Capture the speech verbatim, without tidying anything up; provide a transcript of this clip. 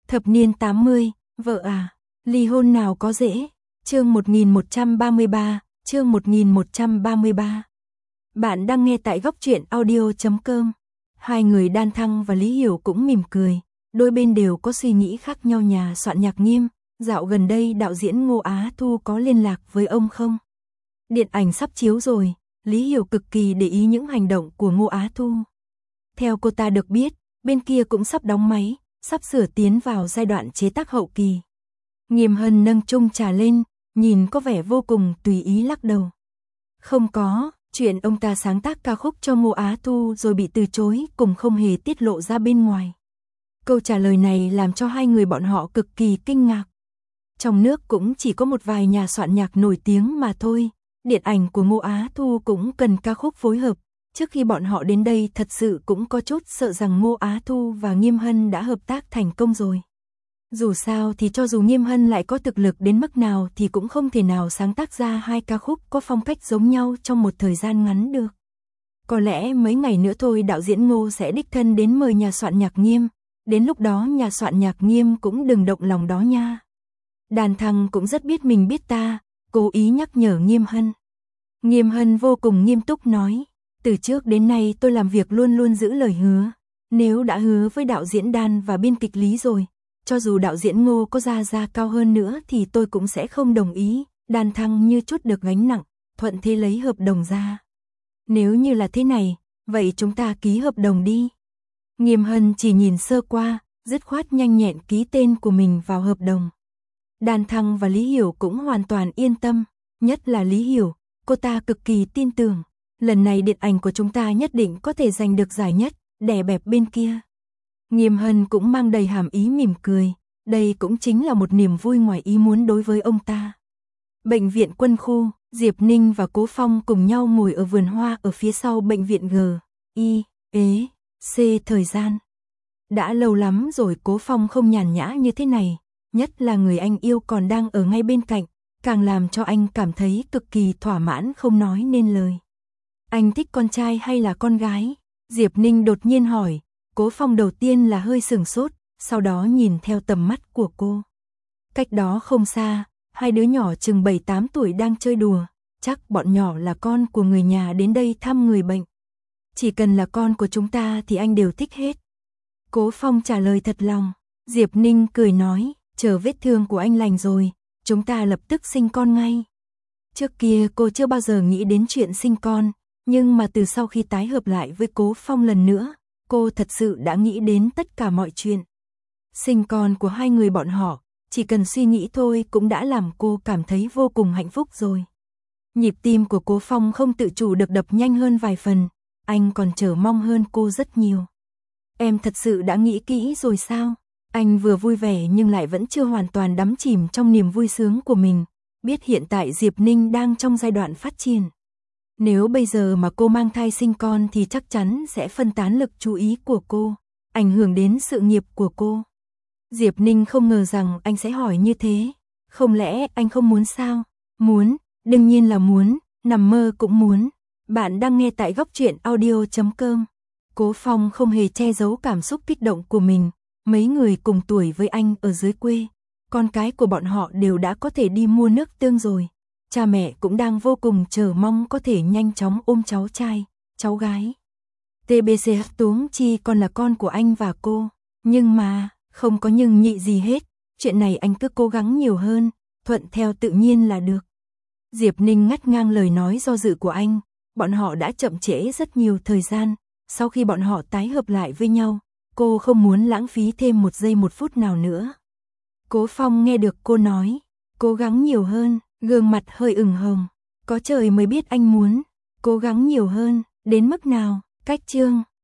Thập niên tám mươi, vợ à, ly hôn nào có dễ. Chương một nghìn một trăm ba mươi ba, chương một nghìn một trăm ba mươi ba. Bạn đang nghe tại góc truyện audio chấm com. Hai người Đan Thăng và Lý Hiểu cũng mỉm cười, đôi bên đều có suy nghĩ khác nhau. Nhà soạn nhạc Nghiêm, dạo gần đây đạo diễn Ngô Á Thu có liên lạc với ông không? Điện ảnh sắp chiếu rồi, Lý Hiểu cực kỳ để ý những hành động của Ngô Á Thu. Theo cô ta được biết, bên kia cũng sắp đóng máy, sắp sửa tiến vào giai đoạn chế tác hậu kỳ. Nghiêm Hân nâng chung trà lên, nhìn có vẻ vô cùng tùy ý lắc đầu. Không có, chuyện ông ta sáng tác ca khúc cho Ngô Á Thu rồi bị từ chối cùng không hề tiết lộ ra bên ngoài. Câu trả lời này làm cho hai người bọn họ cực kỳ kinh ngạc. Trong nước cũng chỉ có một vài nhà soạn nhạc nổi tiếng mà thôi, điện ảnh của Ngô Á Thu cũng cần ca khúc phối hợp. Trước khi bọn họ đến đây thật sự cũng có chút sợ rằng Ngô Á Thu và Nghiêm Hân đã hợp tác thành công rồi. Dù sao thì cho dù Nghiêm Hân lại có thực lực đến mức nào thì cũng không thể nào sáng tác ra hai ca khúc có phong cách giống nhau trong một thời gian ngắn được. Có lẽ mấy ngày nữa thôi đạo diễn Ngô sẽ đích thân đến mời nhà soạn nhạc Nghiêm, đến lúc đó nhà soạn nhạc Nghiêm cũng đừng động lòng đó nha. Đan Thăng cũng rất biết mình biết ta, cố ý nhắc nhở Nghiêm Hân. Nghiêm Hân vô cùng nghiêm túc nói, từ trước đến nay tôi làm việc luôn luôn giữ lời hứa, nếu đã hứa với đạo diễn Đan và biên kịch Lý rồi, cho dù đạo diễn Ngô có ra giá cao hơn nữa thì tôi cũng sẽ không đồng ý. Đan Thăng như chút được gánh nặng, thuận thế lấy hợp đồng ra. Nếu như là thế này, vậy chúng ta ký hợp đồng đi. Nghiêm Hân chỉ nhìn sơ qua, dứt khoát nhanh nhẹn ký tên của mình vào hợp đồng. Đan Thăng và Lý Hiểu cũng hoàn toàn yên tâm, nhất là Lý Hiểu, cô ta cực kỳ tin tưởng, lần này điện ảnh của chúng ta nhất định có thể giành được giải nhất, đè bẹp bên kia. Nghiêm Hân cũng mang đầy hàm ý mỉm cười, đây cũng chính là một niềm vui ngoài ý muốn đối với ông ta. Bệnh viện quân khu, Diệp Ninh và Cố Phong cùng nhau ngồi ở vườn hoa ở phía sau bệnh viện G, I, E, C thời gian. Đã lâu lắm rồi Cố Phong không nhàn nhã như thế này, nhất là người anh yêu còn đang ở ngay bên cạnh, càng làm cho anh cảm thấy cực kỳ thỏa mãn không nói nên lời. Anh thích con trai hay là con gái? Diệp Ninh đột nhiên hỏi. Cố Phong đầu tiên là hơi sửng sốt, sau đó nhìn theo tầm mắt của cô. Cách đó không xa, hai đứa nhỏ chừng bảy tám tuổi đang chơi đùa, chắc bọn nhỏ là con của người nhà đến đây thăm người bệnh. Chỉ cần là con của chúng ta thì anh đều thích hết. Cố Phong trả lời thật lòng. Diệp Ninh cười nói, chờ vết thương của anh lành rồi, chúng ta lập tức sinh con ngay. Trước kia cô chưa bao giờ nghĩ đến chuyện sinh con, nhưng mà từ sau khi tái hợp lại với Cố Phong lần nữa, cô thật sự đã nghĩ đến tất cả mọi chuyện. Sinh con của hai người bọn họ, chỉ cần suy nghĩ thôi cũng đã làm cô cảm thấy vô cùng hạnh phúc rồi. Nhịp tim của Cố Phong không tự chủ được đập nhanh hơn vài phần, anh còn chờ mong hơn cô rất nhiều. Em thật sự đã nghĩ kỹ rồi sao? Anh vừa vui vẻ nhưng lại vẫn chưa hoàn toàn đắm chìm trong niềm vui sướng của mình, biết hiện tại Diệp Ninh đang trong giai đoạn phát triển. Nếu bây giờ mà cô mang thai sinh con thì chắc chắn sẽ phân tán lực chú ý của cô, ảnh hưởng đến sự nghiệp của cô. Diệp Ninh không ngờ rằng anh sẽ hỏi như thế. Không lẽ anh không muốn sao? Muốn, đương nhiên là muốn, nằm mơ cũng muốn. Bạn đang nghe tại góc truyện audio chấm com. Cố Phong không hề che giấu cảm xúc kích động của mình. Mấy người cùng tuổi với anh ở dưới quê, con cái của bọn họ đều đã có thể đi mua nước tương rồi. Cha mẹ cũng đang vô cùng chờ mong có thể nhanh chóng ôm cháu trai, cháu gái. tê bê xê Tuống Chi còn là con của anh và cô, nhưng mà, không có nhưng nhị gì hết, chuyện này anh cứ cố gắng nhiều hơn, thuận theo tự nhiên là được. Diệp Ninh ngắt ngang lời nói do dự của anh, bọn họ đã chậm trễ rất nhiều thời gian, sau khi bọn họ tái hợp lại với nhau, cô không muốn lãng phí thêm một giây một phút nào nữa. Cố Phong nghe được cô nói, cố gắng nhiều hơn. Gương mặt hơi ửng hồng, có trời mới biết anh muốn cố gắng nhiều hơn, đến mức nào. Cách chương